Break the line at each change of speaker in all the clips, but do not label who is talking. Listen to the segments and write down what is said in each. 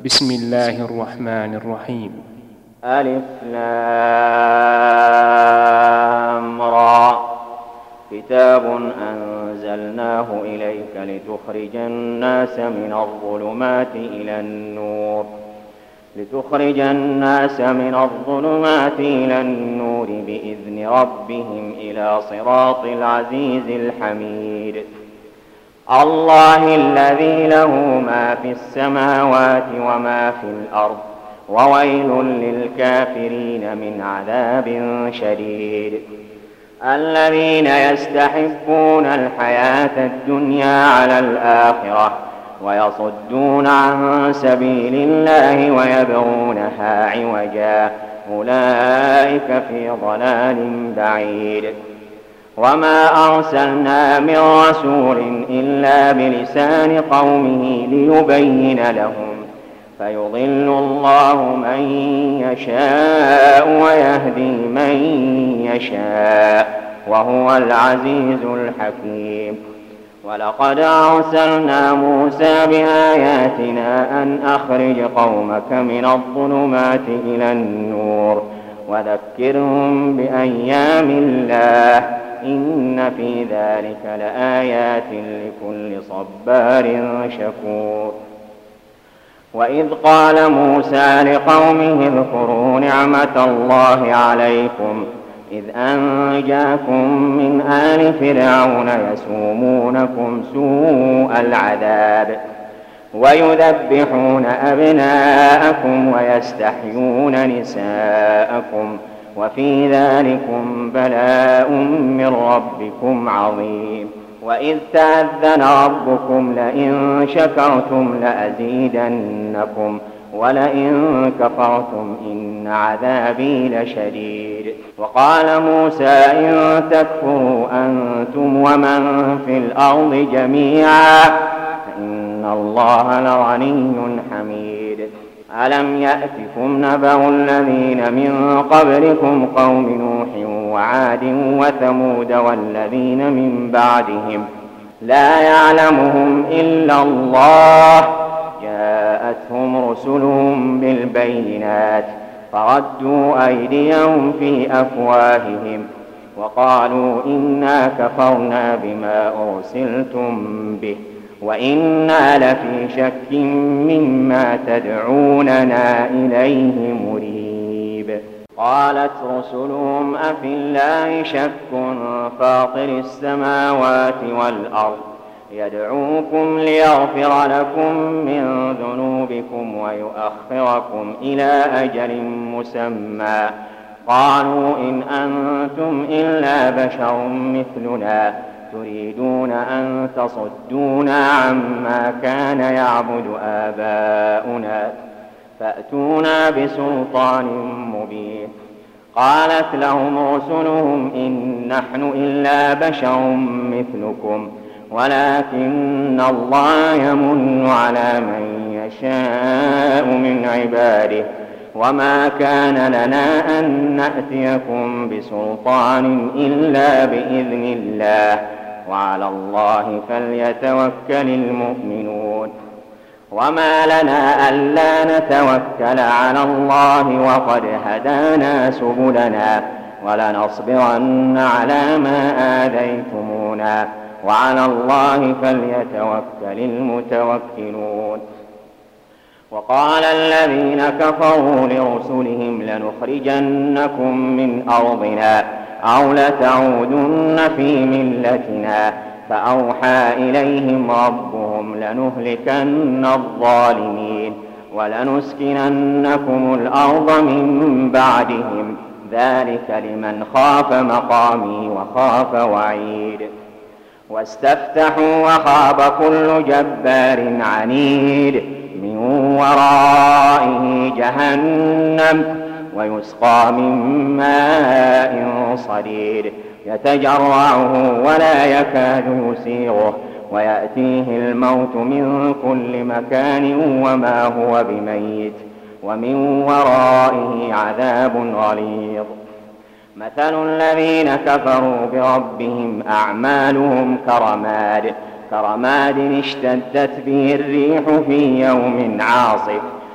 بسم الله الرحمن الرحيم.
ألف لام را. كتاب أنزلناه إليك لتخرج الناس من الظلمات إلى النور بإذن ربهم إلى صراط العزيز الحميد. الله الذي له ما في السماوات وما في الأرض وويل للكافرين من عذاب شديد. الذين يستحبون الحياة الدنيا على الآخرة ويصدون عن سبيل الله ويبغونها عوجا أولئك في ضلال بعيد. وما أرسلنا من رسول إلا بلسان قومه ليبين لهم فيضل الله من يشاء ويهدي من يشاء وهو العزيز الحكيم. ولقد أرسلنا موسى بآياتنا أن أخرج قومك من الظلمات إلى النور وذكرهم بأيام الله إن في ذلك لآيات لكل صبار شكور. وإذ قال موسى لقومه اذكروا نعمة الله عليكم إذ أنجاكم من آل فرعون يسومونكم سوء العذاب ويذبحون أبناءكم ويستحيون نساءكم وفي ذلكم بلاء من ربكم عظيم. وإذ تأذن ربكم لئن شكرتم لأزيدنكم ولئن كفرتم إن عذابي لشديد. وقال موسى إن تكفروا أنتم ومن في الأرض جميعا فإن الله لغني حميد. ألم يأتكم نبأ الذين من قبلكم قوم نوح وعاد وثمود والذين من بعدهم لا يعلمهم إلا الله جاءتهم رسلهم بالبينات فردوا أيديهم في أفواههم وقالوا إنا كفرنا بما أرسلتم به وإنا لفي شك مما تدعوننا إليه مريب. قالت رسلهم أفي الله شك فاطر السماوات والأرض يدعوكم ليغفر لكم من ذنوبكم ويؤخركم إلى أجل مسمى قالوا إن أنتم إلا بشر مثلنا تريدون أن تصدونا عما كان يعبد آباؤنا فأتونا بسلطان مبين. قالت لهم رسلهم إن نحن إلا بشر مثلكم ولكن الله يمن على من يشاء من عباده وما كان لنا أن نأتيكم بسلطان إلا بإذن الله وعلى الله فليتوكل المؤمنون. وما لنا ألا نتوكل على الله وقد هدانا سبلنا ولنصبرن على ما آذيتمونا وعلى الله فليتوكل المتوكلون. وقال الذين كفروا لرسلهم لنخرجنكم من أرضنا أو لتعودن في ملتنا فأوحى إليهم ربهم لنهلكن الظالمين ولنسكننكم الأرض من بعدهم ذلك لمن خاف مقامي وخاف وعيد. واستفتحوا وخاب كل جبار عنيد من ورائه جهنم ويسقى من ماء صديد يتجرعه ولا يكاد يسيغه ويأتيه الموت من كل مكان وما هو بميت ومن ورائه عذاب غليظ. مثل الذين كفروا بربهم أعمالهم كرماد اشتدت به الريح في يوم عاصف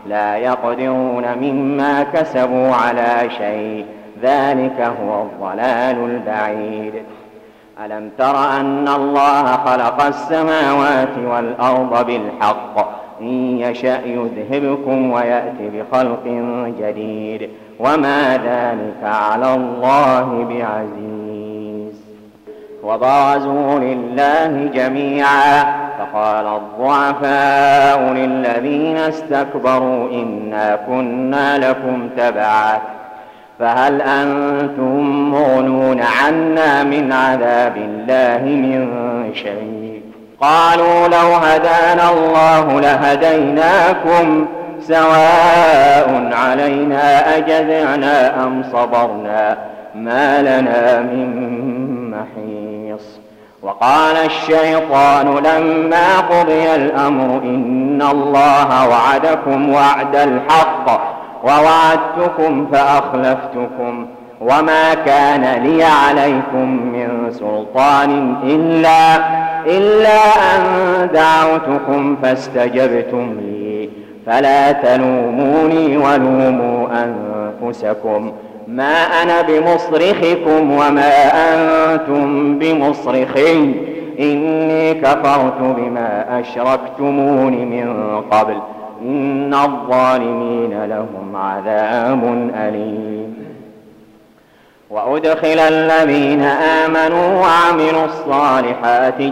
لا يقدرون مما كسبوا على شيء، ذلك هو الضلال البعيد. ألم تر أن الله خلق السماوات والأرض بالحق، إن يشأ يذهبكم ويأتي بخلق جديد، وما ذلك على الله بعزيز. وبرزوا لله جميعا، فقال الضعفاء للذين استكبروا إنا كنا لكم تبعا فهل أنتم مغنون عنا من عذاب الله من شيء؟ قالوا لو هدانا الله لهديناكم سواء علينا أجزعنا أم صبرنا ما لنا من محيص. وقال الشيطان لما قضي الأمر إن الله وعدكم وعد الحق ووعدتكم فأخلفتكم وما كان لي عليكم من سلطان إلا أن دعوتكم فاستجبتم لي فلا تلوموني ولوموا أنفسكم ما أنا بمصرخكم وما أنتم بمصرخي إني كفرت بما أشركتمون من قبل إن الظالمين لهم عذاب أليم. وأدخل الذين آمنوا وعملوا الصالحات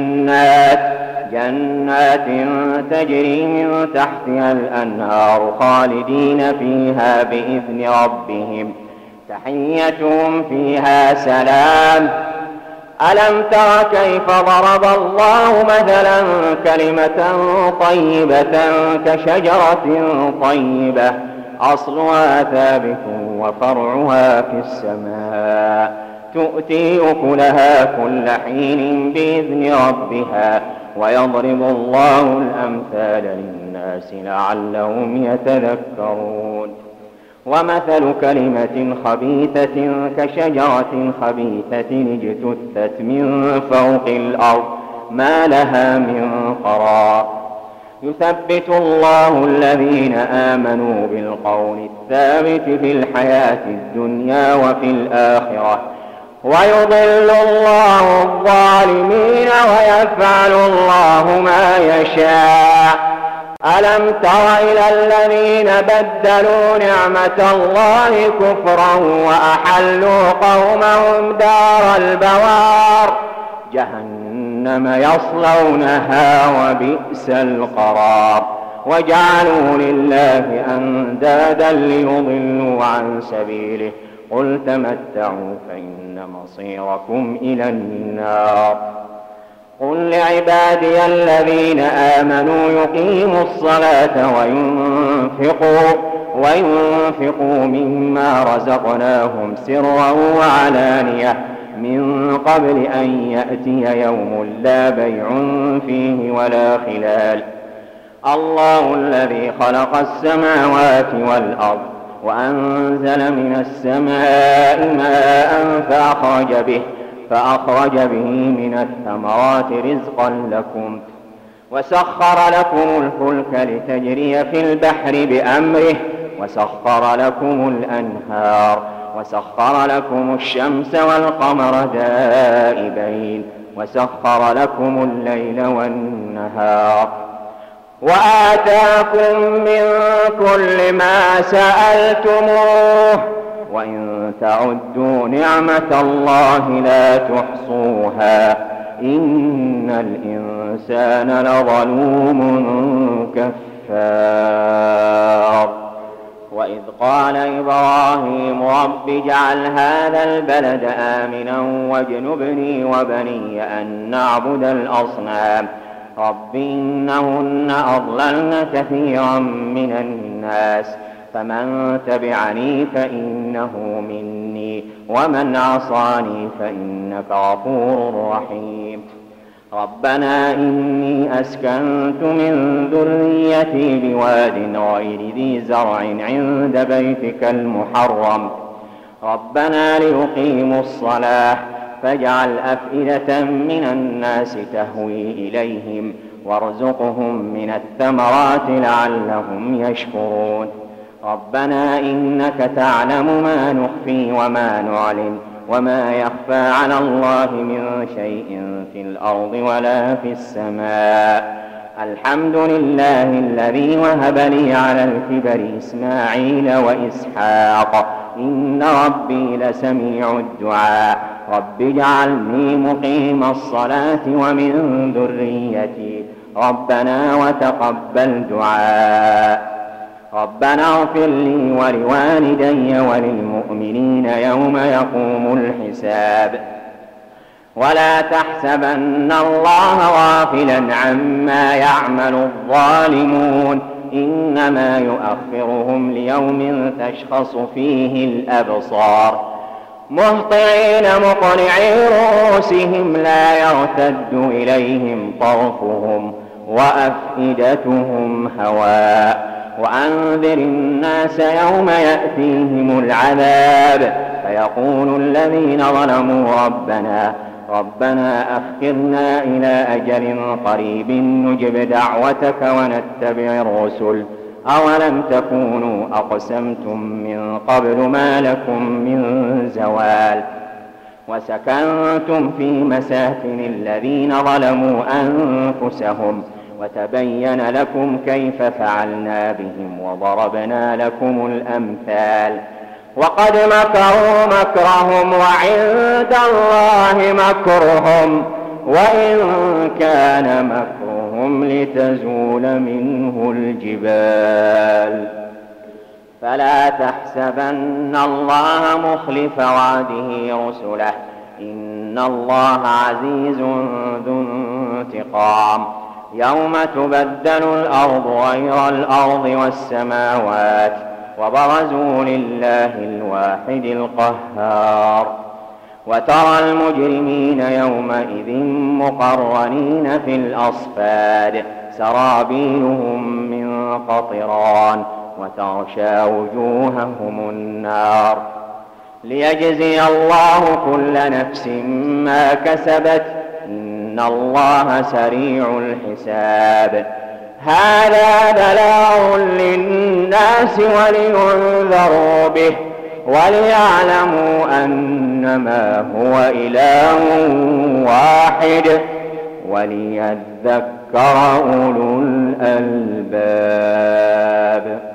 جنات تجري من تحتها الأنهار خالدين فيها بإذن ربهم تحيتهم فيها سلام. ألم تر كيف ضرب الله مثلا كلمة طيبة كشجرة طيبة أصلها ثابت وفرعها في السماء تؤتي أكلها كل حين بإذن ربها ويضرب الله الأمثال للناس لعلهم يتذكرون. ومثل كلمة خبيثة كشجرة خبيثة اجتثت من فوق الأرض ما لها من قرار يثبت الله الذين آمنوا بالقول الثابت في الحياة الدنيا وفي الآخرة ويضل الله الظالمين ويفعل الله ما يشاء. ألم تر إلى الذين بدلوا نعمة الله كفرا وأحلوا قومهم دار البوار جهنم يصلونها وبئس القرار وجعلوا لله أندادا ليضلوا عن سبيله قل تمتعوا فإن مصيركم إلى النار. قل لعبادي الذين آمنوا يقيموا الصلاة وينفقوا مما رزقناهم سرا وعلانية من قبل أن يأتي يوم لا بيع فيه ولا خلال. الله الذي خلق السماوات والأرض وأنزل من السماء ماء فأخرج به من الثمرات رزقا لكم وسخر لكم الفلك لتجري في البحر بأمره وسخر لكم الأنهار وسخر لكم الشمس والقمر دائبين وسخر لكم الليل والنهار وآتاكم من كل ما سألتموه وإن تعدوا نعمة الله لا تحصوها إن الإنسان لظلوم كفار. وإذ قال إبراهيم رب اجعل هذا البلد آمنا واجنبني وبني أن نعبد الأصنام رب إنهن أضللن كثيرا من الناس فمن تبعني فإنه مني ومن عصاني فإنك غفور رحيم. ربنا إني أسكنت من ذريتي بواد غير ذي زرع عند بيتك المحرم ربنا ليقيموا الصلاة فاجعل أفئدة من الناس تهوي إليهم وارزقهم من الثمرات لعلهم يشكرون ربنا إنك تعلم ما نخفي وما نعلن وما يخفى على الله من شيء في الأرض ولا في السماء الحمد لله الذي وهب لي على الكبر إسماعيل وإسحاق إن ربي لسميع الدعاء رب اجعلني مقيم الصلاة ومن ذريتي ربنا وتقبل دعاء ربنا اغفر لي ولوالدي وللمؤمنين يوم يقوم الحساب ولا تحسبن الله غافلا عما يعمل الظالمون إنما يؤخرهم ليوم تشخص فيه الأبصار مهطعين مقنعي رؤوسهم لا يرتد إليهم طرفهم وأفئدتهم هواء وأنذر الناس يوم يأتيهم العذاب فيقول الذين ظلموا ربنا أخرنا إلى أجل قريب نجب دعوتك ونتبع الرسل أولم تكونوا أقسمتم من قبل ما لكم من زوال وسكنتم في مساكن الذين ظلموا أنفسهم وتبين لكم كيف فعلنا بهم وضربنا لكم الأمثال وقد مكروا مكرهم وعند الله مكرهم وإن كان مكرهم لتزول منه الجبال فلا تحسبن الله مخلف وعده رسله إن الله عزيز ذو انتقام يوم تبدل الأرض غير الأرض والسماوات وبرزوا لله الواحد القهار وترى المجرمين يومئذ مقرنين في الأصفاد سرابيلهم من قطران وتغشى وجوههم النار ليجزي الله كل نفس ما كسبت إن الله سريع الحساب هذا بلاغ للناس ولينذروا به وليعلموا أنما هو إله واحد وليذكر أولو الألباب